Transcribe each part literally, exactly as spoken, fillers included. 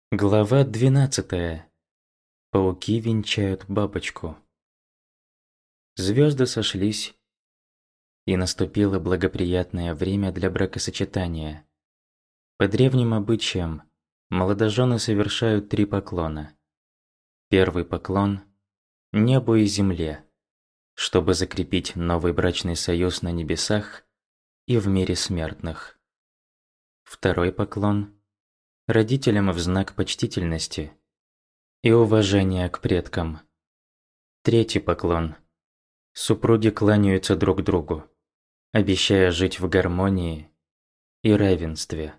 Глава двенадцатая. Пауки венчают бабочку. Звезды сошлись, и наступило благоприятное время для бракосочетания. По древним обычаям молодожены совершают три поклона. Первый поклон – небу и земле, чтобы закрепить новый брачный союз на небесах и в мире смертных. Второй поклон – родителям в знак почтительности и уважения к предкам. Третий поклон. Супруги кланяются друг другу, обещая жить в гармонии и равенстве.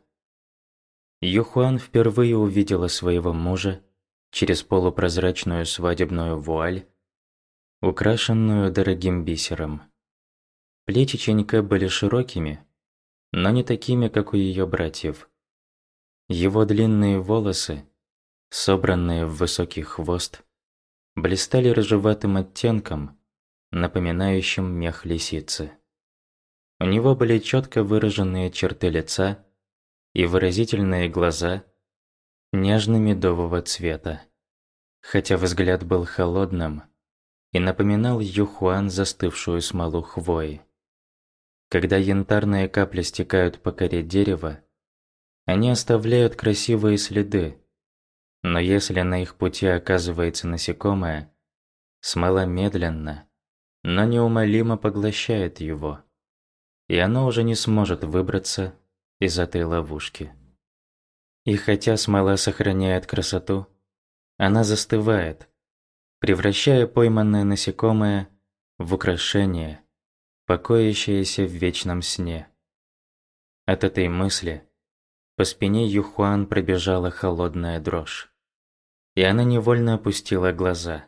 Юхуан впервые увидела своего мужа через полупрозрачную свадебную вуаль, украшенную дорогим бисером. Плечи Чэньке были широкими, но не такими, как у ее братьев. Его длинные волосы, собранные в высокий хвост, блистали рыжеватым оттенком, напоминающим мех лисицы. У него были четко выраженные черты лица и выразительные глаза нежно-медового цвета, хотя взгляд был холодным и напоминал Юхуан застывшую смолу хвои. Когда янтарные капли стекают по коре дерева, они оставляют красивые следы, но если на их пути оказывается насекомое, смола медленно, но неумолимо поглощает его, и оно уже не сможет выбраться из этой ловушки. И хотя смола сохраняет красоту, она застывает, превращая пойманное насекомое в украшение, покоящееся в вечном сне. От этой мысли по спине Юхуан пробежала холодная дрожь, и она невольно опустила глаза.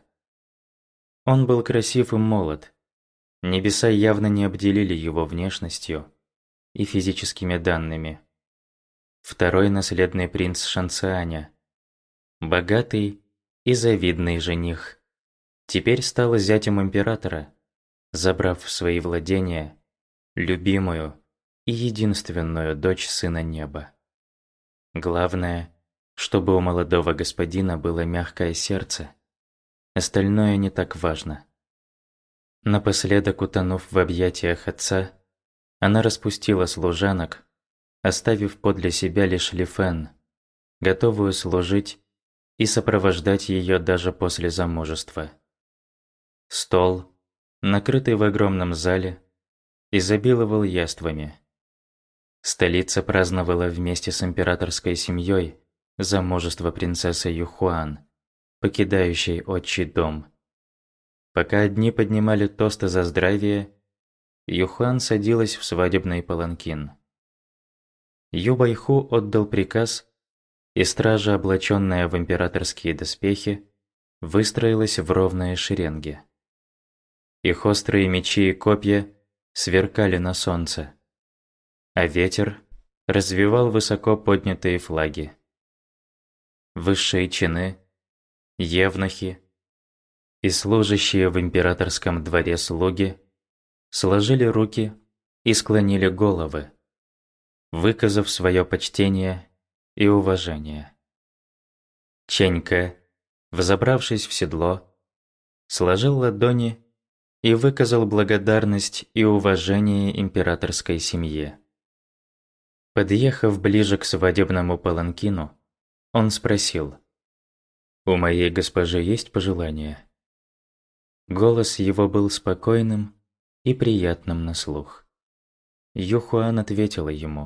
Он был красив и молод. Небеса явно не обделили его внешностью и физическими данными. Второй наследный принц Шанцианя, богатый и завидный жених, теперь стал зятем императора, забрав в свои владения любимую и единственную дочь сына неба. Главное, чтобы у молодого господина было мягкое сердце. Остальное не так важно. Напоследок, утонув в объятиях отца, она распустила служанок, оставив подле себя лишь Ли Фэн, готовую служить и сопровождать ее даже после замужества. Стол, накрытый в огромном зале, изобиловал яствами. Столица праздновала вместе с императорской семьей замужество принцессы Юхуан, покидающей отчий дом. Пока одни поднимали тосты за здравие, Юхуан садилась в свадебный паланкин. Ю Байху отдал приказ, и стража, облаченная в императорские доспехи, выстроилась в ровные шеренги. Их острые мечи и копья сверкали на солнце, а ветер развевал высоко поднятые флаги. Высшие чины, евнухи и служащие в императорском дворе слуги сложили руки и склонили головы, выказав свое почтение и уважение. Чэньке, взобравшись в седло, сложил ладони и выказал благодарность и уважение императорской семье. Подъехав ближе к свадебному паланкину, он спросил: «У моей госпожи есть пожелания?» Голос его был спокойным и приятным на слух. Юхуан ответила ему: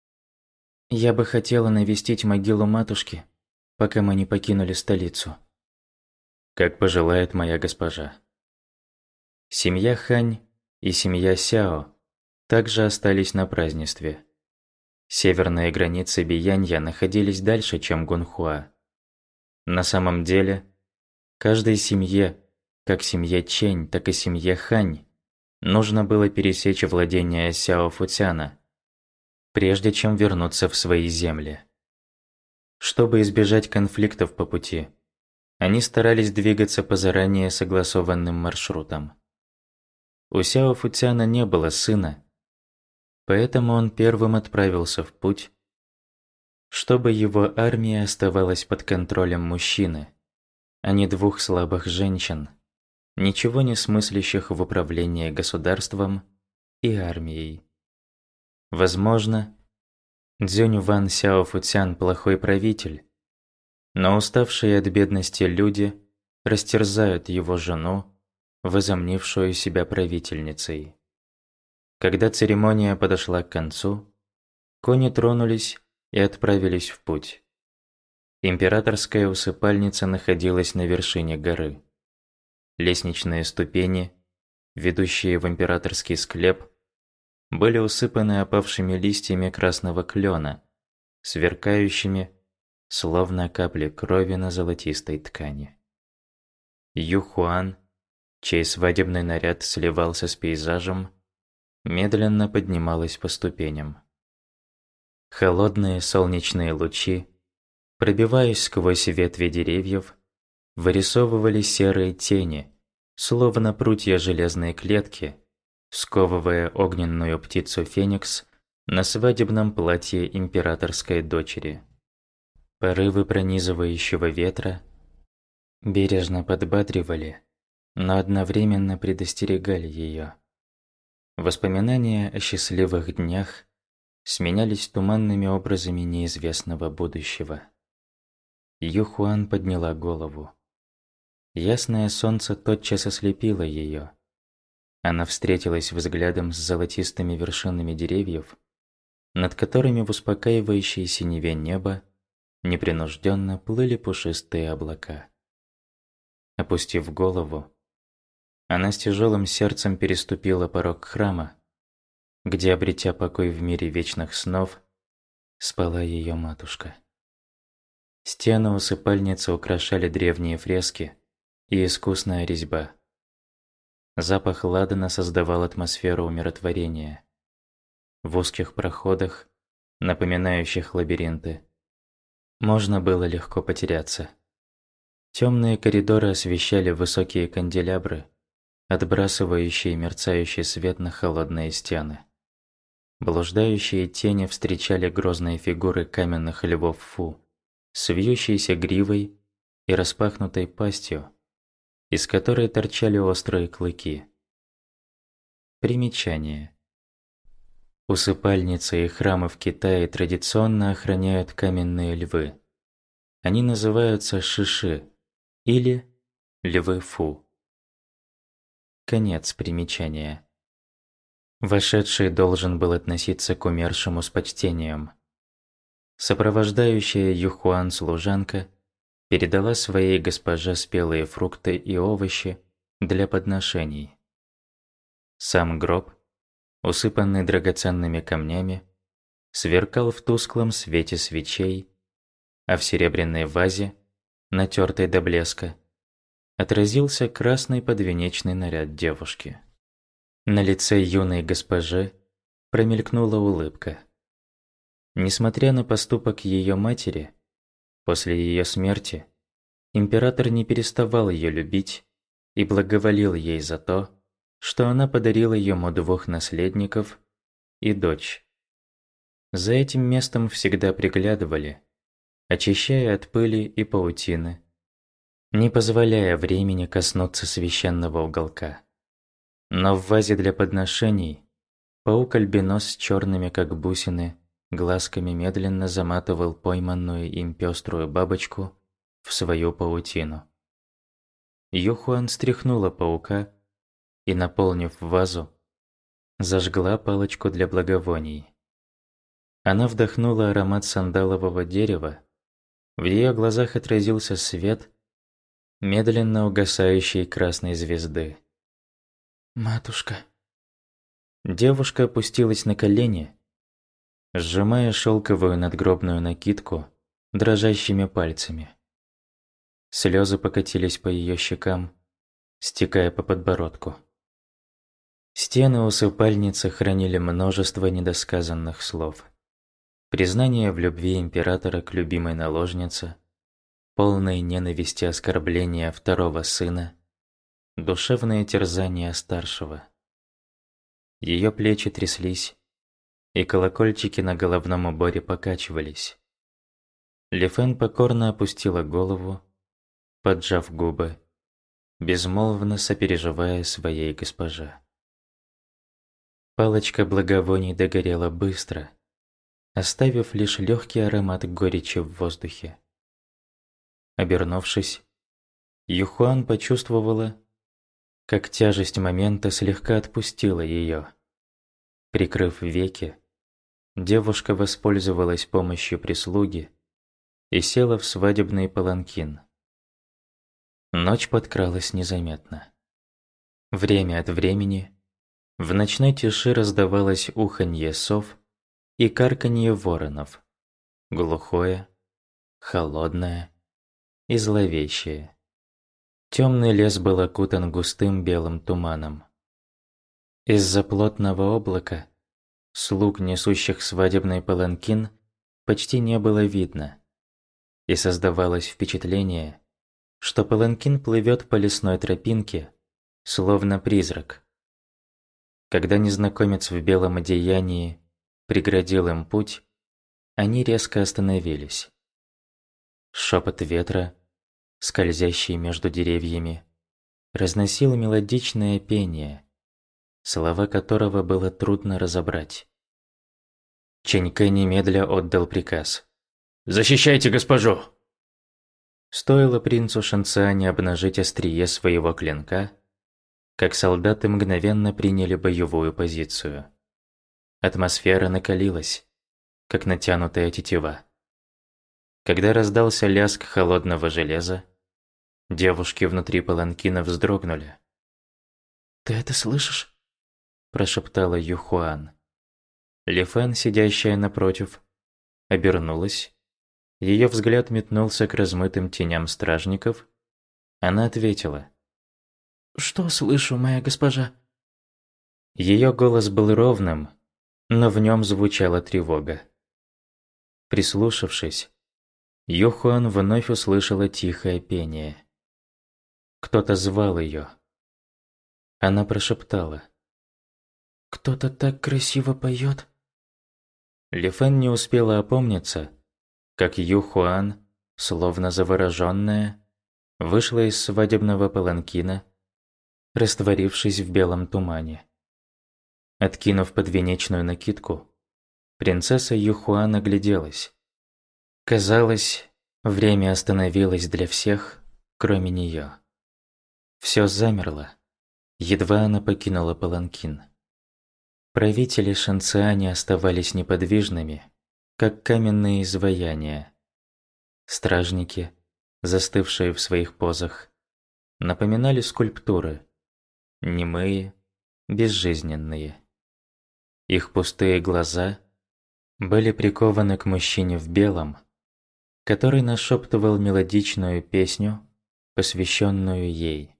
«Я бы хотела навестить могилу матушки, пока мы не покинули столицу». «Как пожелает моя госпожа». Семья Хань и семья Сяо также остались на празднестве. Северные границы Биянья находились дальше, чем Гунхуа. На самом деле, каждой семье, как семье Чэнь, так и семье Хань, нужно было пересечь владения Сяо Фуцяна, прежде чем вернуться в свои земли. Чтобы избежать конфликтов по пути, они старались двигаться по заранее согласованным маршрутам. У Сяо Фуцяна не было сына, поэтому он первым отправился в путь чтобы его армия оставалась под контролем мужчины, а не двух слабых женщин, ничего не смыслящих в управлении государством и армией. Возможно, Цзюнь Ван Сяо Фуцян плохой правитель, но уставшие от бедности люди растерзают его жену, возомнившую себя правительницей. Когда церемония подошла к концу, кони тронулись и отправились в путь. Императорская усыпальница находилась на вершине горы. Лестничные ступени, ведущие в императорский склеп, были усыпаны опавшими листьями красного клена, сверкающими, словно капли крови на золотистой ткани. Ю Хуан, чей свадебный наряд сливался с пейзажем, медленно поднималась по ступеням. Холодные солнечные лучи, пробиваясь сквозь ветви деревьев, вырисовывали серые тени, словно прутья железной клетки, сковывая огненную птицу Феникс на свадебном платье императорской дочери. Порывы пронизывающего ветра бережно подбадривали, но одновременно предостерегали ее. Воспоминания о счастливых днях сменялись туманными образами неизвестного будущего. Ю Хуан подняла голову. Ясное солнце тотчас ослепило ее. Она встретилась взглядом с золотистыми вершинами деревьев, над которыми в успокаивающей синеве неба непринужденно плыли пушистые облака. Опустив голову, она с тяжелым сердцем переступила порог храма, где, обретя покой в мире вечных снов, спала ее матушка. Стены усыпальницы украшали древние фрески и искусная резьба. Запах ладана создавал атмосферу умиротворения. В узких проходах, напоминающих лабиринты, можно было легко потеряться. Темные коридоры освещали высокие канделябры, отбрасывающие мерцающий свет на холодные стены. Блуждающие тени встречали грозные фигуры каменных львов Фу, с вьющейся гривой и распахнутой пастью, из которой торчали острые клыки. Примечание. Усыпальницы и храмы в Китае традиционно охраняют каменные львы. Они называются шиши или львы Фу. Конец примечания. Вошедший должен был относиться к умершему с почтением. Сопровождающая Юхуан служанка передала своей госпоже спелые фрукты и овощи для подношений. Сам гроб, усыпанный драгоценными камнями, сверкал в тусклом свете свечей, а в серебряной вазе, натертой до блеска, отразился красный подвенечный наряд девушки. На лице юной госпожи промелькнула улыбка. Несмотря на поступок ее матери, после ее смерти император не переставал ее любить и благоволил ей за то, что она подарила ему двух наследников и дочь. За этим местом всегда приглядывали, очищая от пыли и паутины, не позволяя времени коснуться священного уголка. Но в вазе для подношений паук-альбинос с черными, как бусины, глазками медленно заматывал пойманную им пеструю бабочку в свою паутину. Юхуан стряхнула паука и, наполнив вазу, зажгла палочку для благовоний. Она вдохнула аромат сандалового дерева, в ее глазах отразился свет медленно угасающей красной звезды. «Матушка». Девушка опустилась на колени, сжимая шелковую надгробную накидку дрожащими пальцами. Слезы покатились по ее щекам, стекая по подбородку. Стены усыпальницы хранили множество недосказанных слов. Признание в любви императора к любимой наложнице, полные ненависти оскорбления второго сына, душевное терзание старшего. Ее плечи тряслись, и колокольчики на головном уборе покачивались, Ли Фэн покорно опустила голову, поджав губы, безмолвно сопереживая своей госпоже. Палочка благовоний догорела быстро, оставив лишь легкий аромат горечи в воздухе. Обернувшись, Юхуан почувствовала, как тяжесть момента слегка отпустила ее. Прикрыв веки, девушка воспользовалась помощью прислуги и села в свадебный паланкин. Ночь подкралась незаметно. Время от времени в ночной тиши раздавалось уханье сов и карканье воронов, глухое, холодное и зловещее. Темный лес был окутан густым белым туманом. Из-за плотного облака слуг, несущих свадебный паланкин, почти не было видно, и создавалось впечатление, что паланкин плывет по лесной тропинке, словно призрак. Когда незнакомец в белом одеянии преградил им путь, они резко остановились. Шепот ветра, скользящий между деревьями, разносил мелодичное пение, слова которого было трудно разобрать. Чэнькэ немедля отдал приказ: «Защищайте госпожу!» Стоило принцу Шэньциане обнажить острие своего клинка, как солдаты мгновенно приняли боевую позицию. Атмосфера накалилась, как натянутая тетива. Когда раздался лязг холодного железа, девушки внутри паланкина вздрогнули. «Ты это слышишь?» – прошептала Юхуан. Ли Фэн, сидящая напротив, обернулась. Ее взгляд метнулся к размытым теням стражников. Она ответила: «Что слышу, моя госпожа?» Ее голос был ровным, но в нем звучала тревога. Прислушавшись, Юхуан вновь услышала тихое пение. Кто-то звал ее. Она прошептала: «Кто-то так красиво поет». Ли Фэн не успела опомниться, как Юхуан, словно завороженная, вышла из свадебного паланкина, растворившись в белом тумане. Откинув подвенечную накидку, принцесса Юхуан огляделась. Казалось, время остановилось для всех, кроме нее. Все замерло, едва она покинула паланкин. Правители Шэньциане оставались неподвижными, как каменные изваяния. Стражники, застывшие в своих позах, напоминали скульптуры, немые, безжизненные. Их пустые глаза были прикованы к мужчине в белом, который нашептывал мелодичную песню, посвященную ей.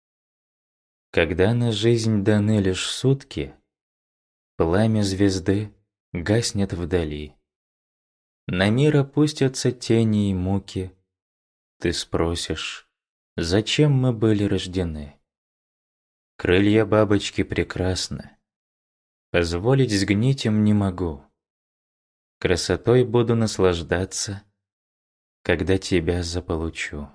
Когда на жизнь даны лишь сутки, пламя звезды гаснет вдали. На мир опустятся тени и муки. Ты спросишь, зачем мы были рождены? Крылья бабочки прекрасны. Позволить сгнить им не могу. Красотой буду наслаждаться, когда тебя заполучу.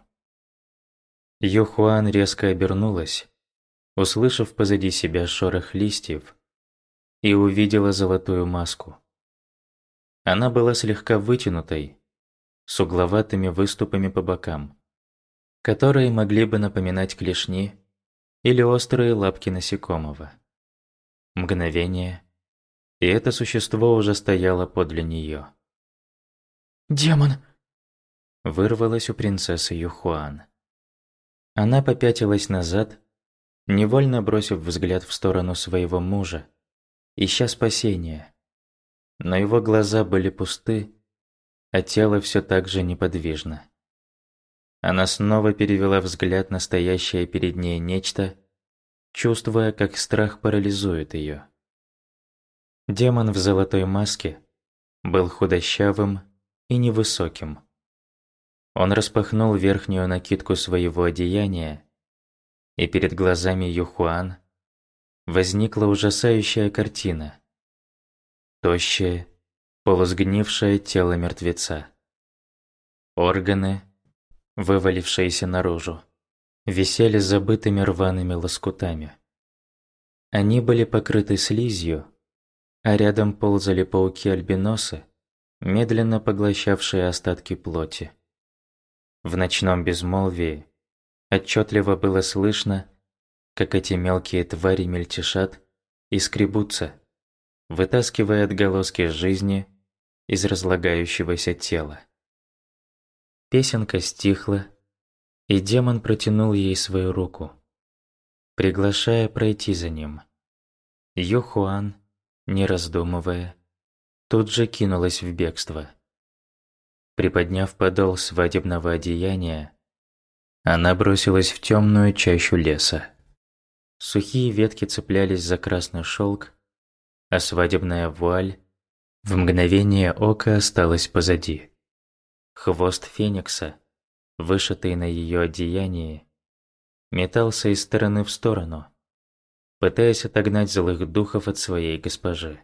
Юхуан резко обернулась, услышав позади себя шорох листьев, и увидела золотую маску. Она была слегка вытянутой, с угловатыми выступами по бокам, которые могли бы напоминать клешни или острые лапки насекомого. Мгновение, и это существо уже стояло подле нее. «Демон!» – вырвалось у принцессы Юхуан. Она попятилась назад, невольно бросив взгляд в сторону своего мужа, ища спасения. Но его глаза были пусты, а тело все так же неподвижно. Она снова перевела взгляд на стоящее перед ней нечто, чувствуя, как страх парализует ее. Демон в золотой маске был худощавым и невысоким. Он распахнул верхнюю накидку своего одеяния, и перед глазами Юхуан возникла ужасающая картина. Тощее, полусгнившее тело мертвеца. Органы, вывалившиеся наружу, висели забытыми рваными лоскутами. Они были покрыты слизью, а рядом ползали пауки-альбиносы, медленно поглощавшие остатки плоти. В ночном безмолвии отчетливо было слышно, как эти мелкие твари мельтешат и скребутся, вытаскивая отголоски жизни из разлагающегося тела. Песенка стихла, и демон протянул ей свою руку, приглашая пройти за ним. Юхуан, не раздумывая, тут же кинулась в бегство. Приподняв подол свадебного одеяния, она бросилась в темную чащу леса. Сухие ветки цеплялись за красный шелк, а свадебная вуаль в мгновение ока осталась позади. Хвост феникса, вышитый на ее одеянии, метался из стороны в сторону, пытаясь отогнать злых духов от своей госпожи.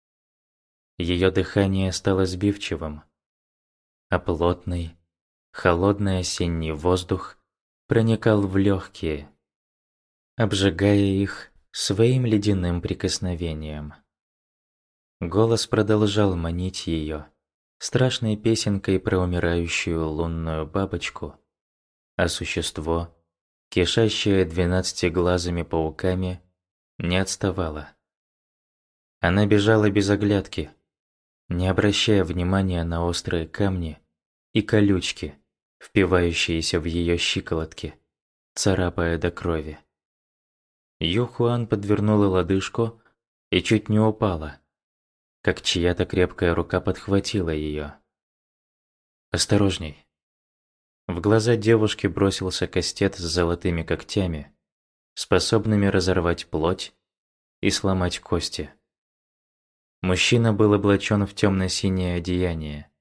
Ее дыхание стало сбивчивым, а плотный, холодный осенний воздух проникал в легкие, обжигая их своим ледяным прикосновением. Голос продолжал манить ее страшной песенкой про умирающую лунную бабочку, а существо, кишащее двенадцатиглазыми пауками, не отставало. Она бежала без оглядки, не обращая внимания на острые камни и колючки, впивающиеся в ее щиколотки, царапая до крови. Юхуан подвернула лодыжку и чуть не упала, как чья-то крепкая рука подхватила ее. «Осторожней!» В глаза девушки бросился кастет с золотыми когтями, способными разорвать плоть и сломать кости. Мужчина был облачен в темно-синее одеяние.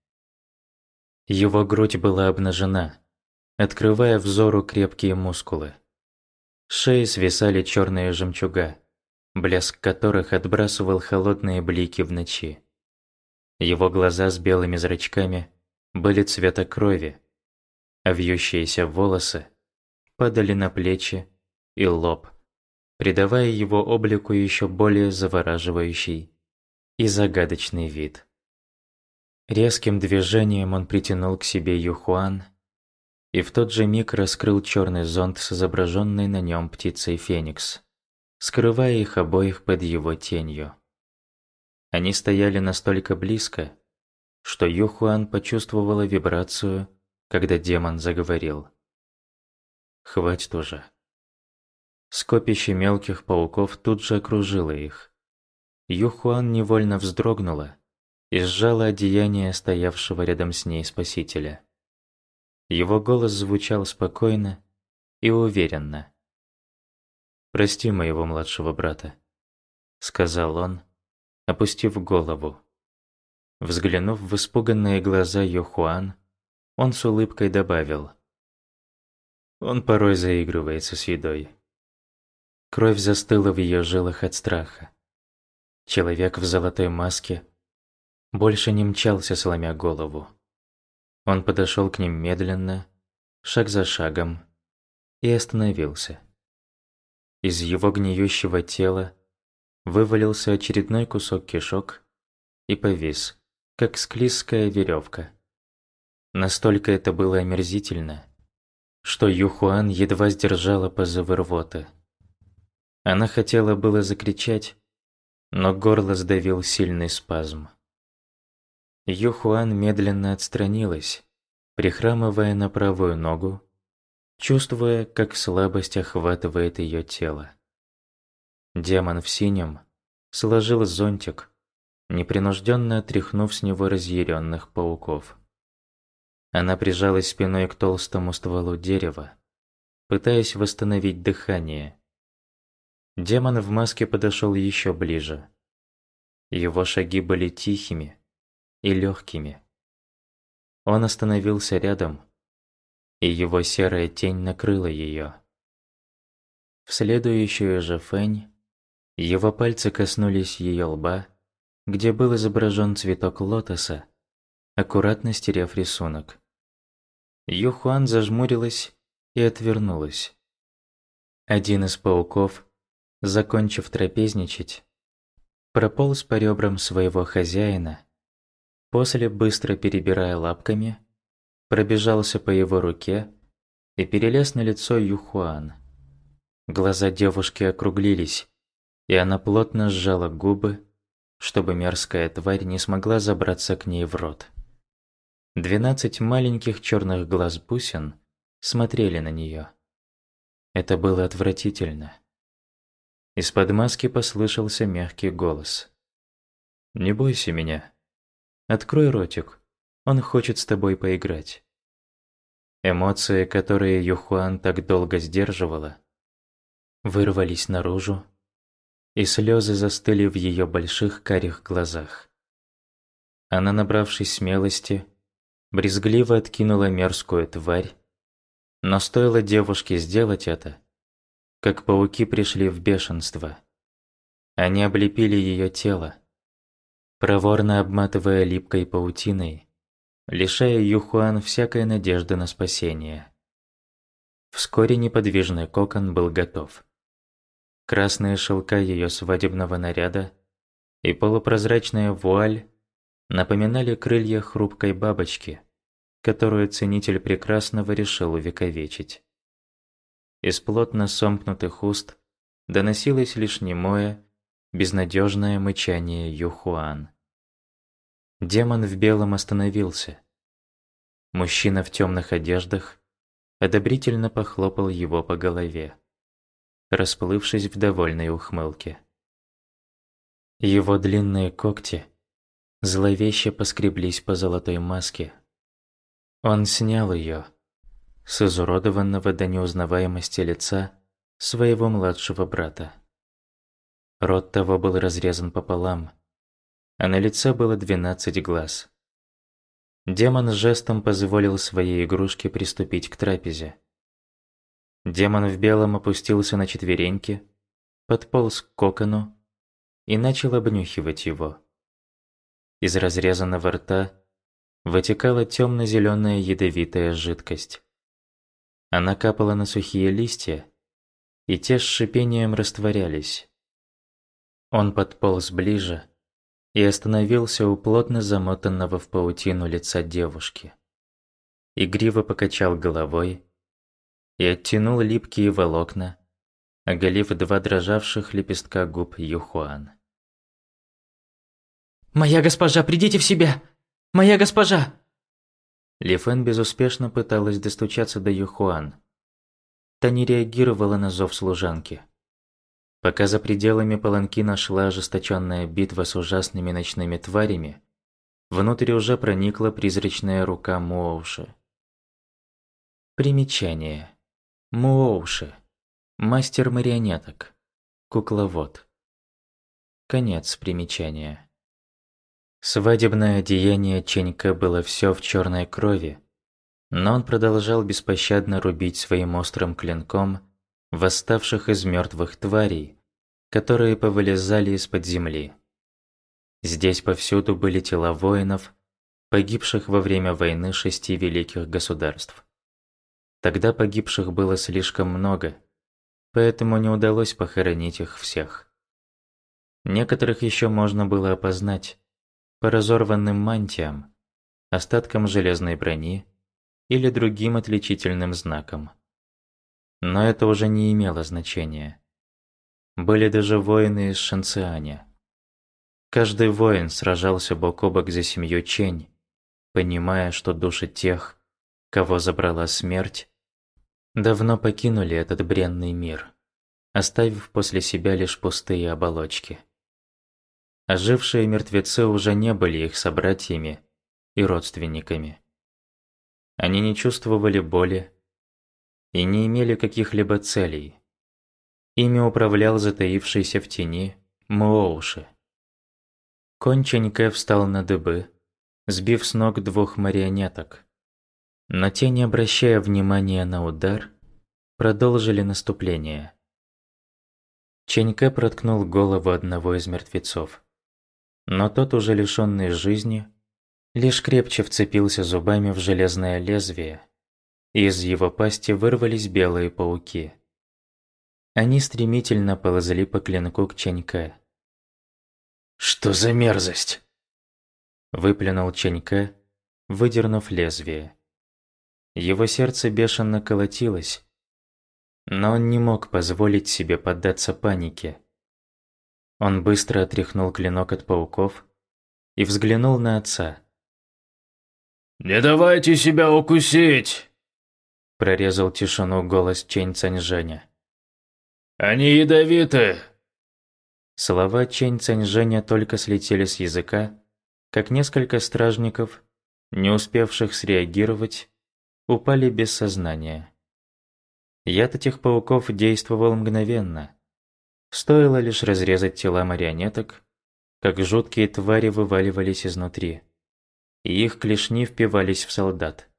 Его грудь была обнажена, открывая взору крепкие мускулы. С шеи свисали черные жемчуга, блеск которых отбрасывал холодные блики в ночи. Его глаза с белыми зрачками были цвета крови, а вьющиеся волосы падали на плечи и лоб, придавая его облику еще более завораживающий и загадочный вид. Резким движением он притянул к себе Юхуан и в тот же миг раскрыл черный зонт с изображенной на нем птицей Феникс, скрывая их обоих под его тенью. Они стояли настолько близко, что Юхуан почувствовала вибрацию, когда демон заговорил. «Хватит уже». Скопище мелких пауков тут же окружило их. Юхуан невольно вздрогнула и сжала одеяние стоявшего рядом с ней спасителя. Его голос звучал спокойно и уверенно. «Прости моего младшего брата», — сказал он, опустив голову. Взглянув в испуганные глаза Юхуан, он с улыбкой добавил: «Он порой заигрывается с едой». Кровь застыла в ее жилах от страха. Человек в золотой маске больше не мчался, сломя голову. Он подошел к ним медленно, шаг за шагом, и остановился. Из его гниющего тела вывалился очередной кусок кишок и повис, как склизкая веревка. Настолько это было омерзительно, что Юхуан едва сдержала позывы рвоты. Она хотела было закричать, но горло сдавил сильный спазм. Юхуан медленно отстранилась, прихрамывая на правую ногу, чувствуя, как слабость охватывает ее тело. Демон в синем сложил зонтик, непринужденно отряхнув с него разъяренных пауков. Она прижалась спиной к толстому стволу дерева, пытаясь восстановить дыхание. Демон в маске подошел еще ближе. Его шаги были тихими и легкими. Он остановился рядом, и его серая тень накрыла ее. В следующую же фэнь его пальцы коснулись ее лба, где был изображен цветок лотоса, аккуратно стерев рисунок. Юхуан зажмурилась и отвернулась. Один из пауков, закончив трапезничать, прополз по ребрам своего хозяина, после, быстро перебирая лапками, пробежался по его руке и перелез на лицо Юхуан. Глаза девушки округлились, и она плотно сжала губы, чтобы мерзкая тварь не смогла забраться к ней в рот. Двенадцать маленьких черных глаз бусин смотрели на нее. Это было отвратительно. Из-под маски послышался мягкий голос. «Не бойся меня. Открой ротик, он хочет с тобой поиграть». Эмоции, которые Юхуан так долго сдерживала, вырвались наружу, и слезы застыли в ее больших карих глазах. Она, набравшись смелости, брезгливо откинула мерзкую тварь, но стоило девушке сделать это, как пауки пришли в бешенство. Они облепили ее тело, проворно обматывая липкой паутиной, лишая Юхуан всякой надежды на спасение. Вскоре неподвижный кокон был готов. Красные шелка ее свадебного наряда и полупрозрачная вуаль напоминали крылья хрупкой бабочки, которую ценитель прекрасного решил увековечить. Из плотно сомкнутых уст доносилось лишь немое, безнадежное мычание Юхуан. Демон в белом остановился. Мужчина в темных одеждах одобрительно похлопал его по голове, расплывшись в довольной ухмылке. Его длинные когти зловеще поскреблись по золотой маске. Он снял ее с изуродованного до неузнаваемости лица своего младшего брата. Рот того был разрезан пополам, а на лице было двенадцать глаз. Демон жестом позволил своей игрушке приступить к трапезе. Демон в белом опустился на четвереньки, подполз к кокону и начал обнюхивать его. Из разрезанного рта вытекала темно-зеленая ядовитая жидкость. Она капала на сухие листья, и те с шипением растворялись. Он подполз ближе и остановился у плотно замотанного в паутину лица девушки. Игриво покачал головой и оттянул липкие волокна, оголив два дрожавших лепестка губ Юхуан. «Моя госпожа, придите в себя! Моя госпожа!» Ли Фэн безуспешно пыталась достучаться до Юхуан. Та не реагировала на зов служанки. Пока за пределами паланкина шла ожесточенная битва с ужасными ночными тварями, внутрь уже проникла призрачная рука Муоуши. Примечание. Муоуши. Мастер марионеток. Кукловод. Конец примечания. Свадебное одеяние Чэнька было все в черной крови, но он продолжал беспощадно рубить своим острым клинком восставших из мертвых тварей, которые повылезали из-под земли. Здесь повсюду были тела воинов, погибших во время войны шести великих государств. Тогда погибших было слишком много, поэтому не удалось похоронить их всех. Некоторых еще можно было опознать по разорванным мантиям, остаткам железной брони или другим отличительным знакам. Но это уже не имело значения. Были даже воины из Шэньцианя. Каждый воин сражался бок о бок за семью Чэнь, понимая, что души тех, кого забрала смерть, давно покинули этот бренный мир, оставив после себя лишь пустые оболочки. Ожившие мертвецы уже не были их собратьями и родственниками. Они не чувствовали боли и не имели каких-либо целей. Ими управлял затаившийся в тени Муоуши. Конь Чэньке встал на дыбы, сбив с ног двух марионеток. Но те, не обращая внимания на удар, продолжили наступление. Чэньке проткнул голову одного из мертвецов. Но тот, уже лишённый жизни, лишь крепче вцепился зубами в железное лезвие Из его пасти вырвались белые пауки. Они стремительно ползли по клинку к Чэньке. «Что за мерзость?» Выплюнул Чэньке, выдернув лезвие. Его сердце бешено колотилось, но он не мог позволить себе поддаться панике. Он быстро отряхнул клинок от пауков и взглянул на отца. «Не давайте себя укусить!» Прорезал тишину голос Чэнь Цаньжэня. «Они ядовиты!» Слова Чэнь Цаньжэня только слетели с языка, как несколько стражников, не успевших среагировать, упали без сознания. Яд этих пауков действовал мгновенно. Стоило лишь разрезать тела марионеток, как жуткие твари вываливались изнутри, и их клешни впивались в солдат.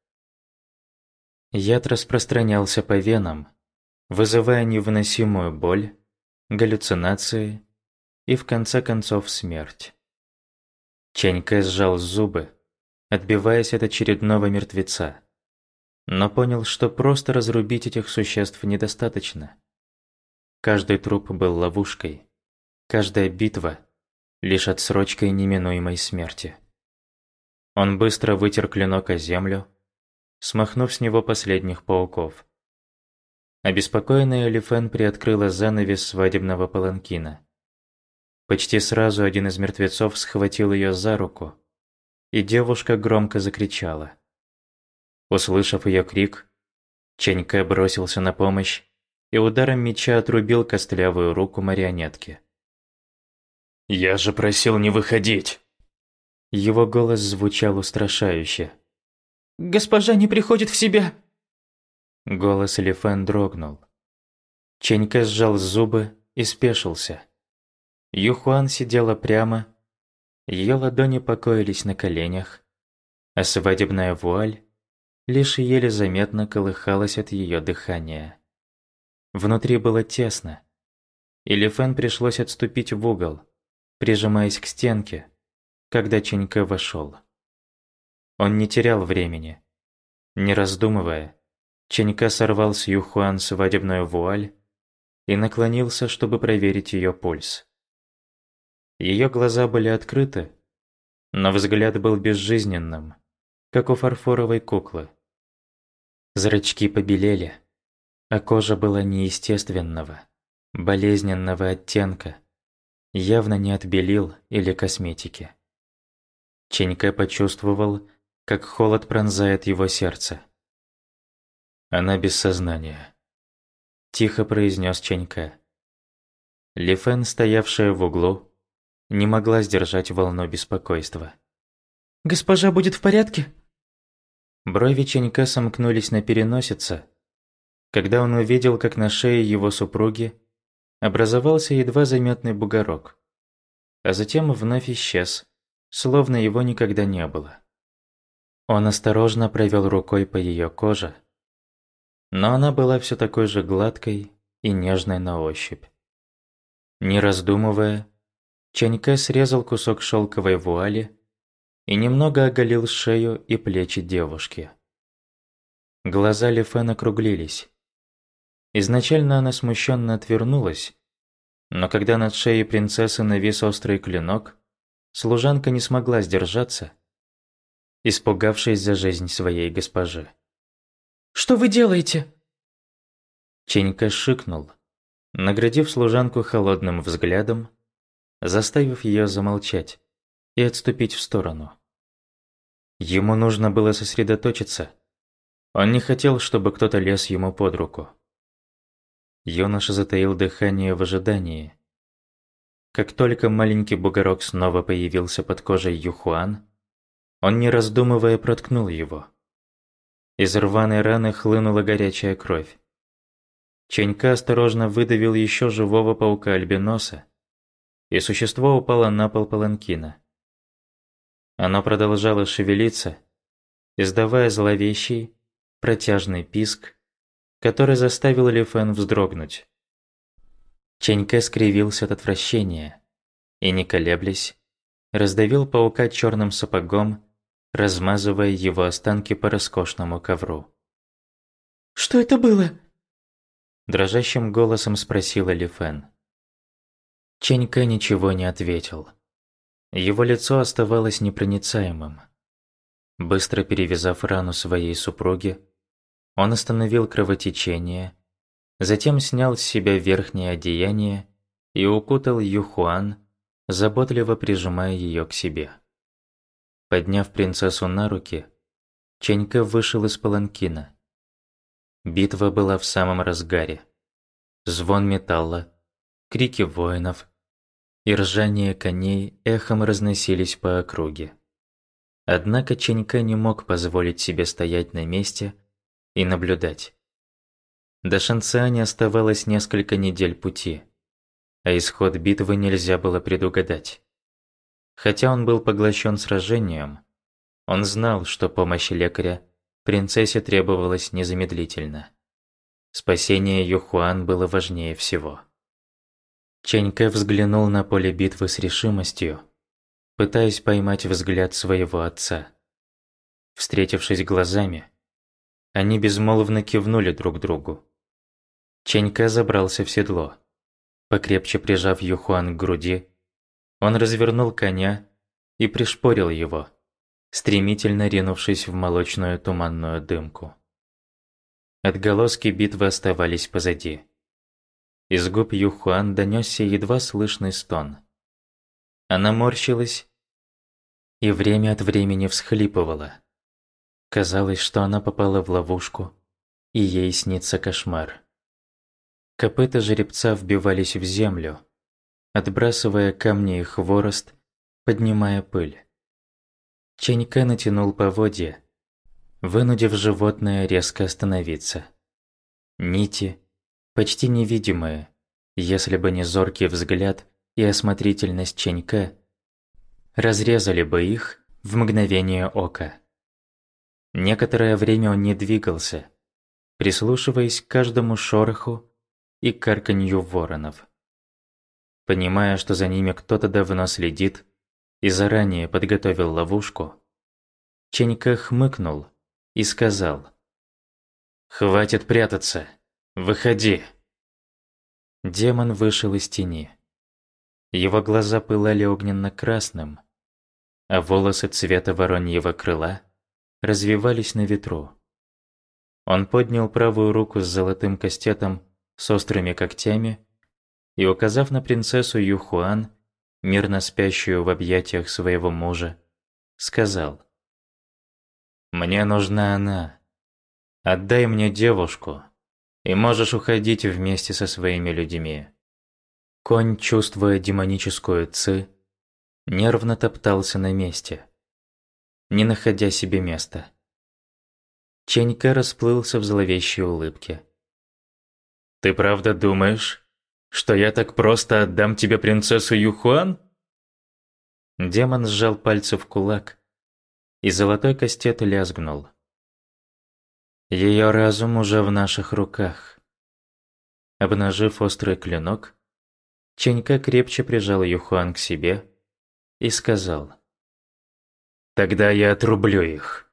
Яд распространялся по венам, вызывая невыносимую боль, галлюцинации и, в конце концов, смерть. Чэньке сжал зубы, отбиваясь от очередного мертвеца, но понял, что просто разрубить этих существ недостаточно. Каждый труп был ловушкой, каждая битва — лишь отсрочкой неминуемой смерти. Он быстро вытер клинок о землю, смахнув с него последних пауков. Обеспокоенная Ли Фэн приоткрыла занавес свадебного паланкина. Почти сразу один из мертвецов схватил ее за руку, и девушка громко закричала. Услышав ее крик, Чэньке бросился на помощь и ударом меча отрубил костлявую руку марионетки. «Я же просил не выходить!» Его голос звучал устрашающе. Госпожа не приходит в себя!» Голос Ли Фэн дрогнул. Чэньке сжал зубы и спешился. Юхуан сидела прямо, ее ладони покоились на коленях, а свадебная вуаль лишь еле заметно колыхалась от ее дыхания. Внутри было тесно, и Ли Фэн пришлось отступить в угол, прижимаясь к стенке, когда Чэньке вошел. Он не терял времени. Не раздумывая, Чэньке сорвал с Юхуан свадебную вуаль и наклонился, чтобы проверить ее пульс. Ее глаза были открыты, но взгляд был безжизненным, как у фарфоровой куклы. Зрачки побелели, а кожа была неестественного, болезненного оттенка, явно не от белил или косметики. Чэньке почувствовал, как холод пронзает его сердце. «Она без сознания», – тихо произнес Чэньке. Ли Фэн, стоявшая в углу, не могла сдержать волну беспокойства. «Госпожа будет в порядке?» Брови Чэньке сомкнулись на переносице, когда он увидел, как на шее его супруги образовался едва заметный бугорок, а затем вновь исчез, словно его никогда не было. Он осторожно провел рукой по ее коже, но она была все такой же гладкой и нежной на ощупь. Не раздумывая, Чэньке срезал кусок шелковой вуали и немного оголил шею и плечи девушки. Глаза Ли Фэн округлились. Изначально она смущенно отвернулась, но когда над шеей принцессы навис острый клинок, служанка не смогла сдержаться, испугавшись за жизнь своей госпожи. «Что вы делаете?» Чэньке шикнул, наградив служанку холодным взглядом, заставив ее замолчать и отступить в сторону. Ему нужно было сосредоточиться. Он не хотел, чтобы кто-то лез ему под руку. Юноша затаил дыхание в ожидании. Как только маленький бугорок снова появился под кожей Юхуан, он, не раздумывая, проткнул его. Из рваной раны хлынула горячая кровь. Чэньке осторожно выдавил еще живого паука-альбиноса, и существо упало на пол паланкина. Оно продолжало шевелиться, издавая зловещий, протяжный писк, который заставил Ли Фэн вздрогнуть. Чэньке скривился от отвращения и, не колеблясь, раздавил паука черным сапогом, размазывая его останки по роскошному ковру. Что это было?» Дрожащим голосом спросила Ли Фэн. Чэнь Кэ ничего не ответил. Его лицо оставалось непроницаемым. Быстро перевязав рану своей супруги, он остановил кровотечение, затем снял с себя верхнее одеяние и укутал Юхуан, заботливо прижимая ее к себе. Подняв принцессу на руки, Чэнь Кэ вышел из паланкина. Битва была в самом разгаре. Звон металла, крики воинов и ржание коней эхом разносились по округе. Однако Чэнь Кэ не мог позволить себе стоять на месте и наблюдать. До Шанцианя оставалось несколько недель пути, а исход битвы нельзя было предугадать. Хотя он был поглощен сражением, он знал, что помощь лекаря принцессе требовалась незамедлительно. Спасение Юхуан было важнее всего. Чэнь Кэ взглянул на поле битвы с решимостью, пытаясь поймать взгляд своего отца. Встретившись глазами, они безмолвно кивнули друг другу. Чэнь Кэ забрался в седло. Покрепче прижав Юхуан к груди, он развернул коня и пришпорил его, стремительно ринувшись в молочную туманную дымку. Отголоски битвы оставались позади. Из губ Юхуан донесся едва слышный стон. Она морщилась и время от времени всхлипывала. Казалось, что она попала в ловушку, и ей снится кошмар. Копыта жеребца вбивались в землю, отбрасывая камни и хворост, поднимая пыль. Чэнь Кэ натянул поводья, вынудив животное резко остановиться. Нити, почти невидимые, если бы не зоркий взгляд и осмотрительность Чэнь Кэ, разрезали бы их в мгновение ока. Некоторое время он не двигался, прислушиваясь к каждому шороху и карканью воронов. Понимая, что за ними кто-то давно следит и заранее подготовил ловушку, Чэнь Кэ хмыкнул и сказал: «Хватит прятаться, выходи». Демон вышел из тени. Его глаза пылали огненно-красным, а волосы цвета вороньего крыла развивались на ветру. Он поднял правую руку с золотым кастетом с острыми когтями и, указав на принцессу Юхуан, мирно спящую в объятиях своего мужа, сказал: «Мне нужна она. Отдай мне девушку, и можешь уходить вместе со своими людьми». Конь, чувствуя демоническую ци, нервно топтался на месте, не находя себе места. Чэнь Кэ расплылся в зловещей улыбке. «Ты правда думаешь, что я так просто отдам тебе принцессу Юхуан?» Демон сжал пальцы в кулак, и золотой кастет лязгнул. Ее разум уже в наших руках. Обнажив острый клинок, Чэнь Кэ крепче прижал Юхуан к себе и сказал: «Тогда я отрублю их».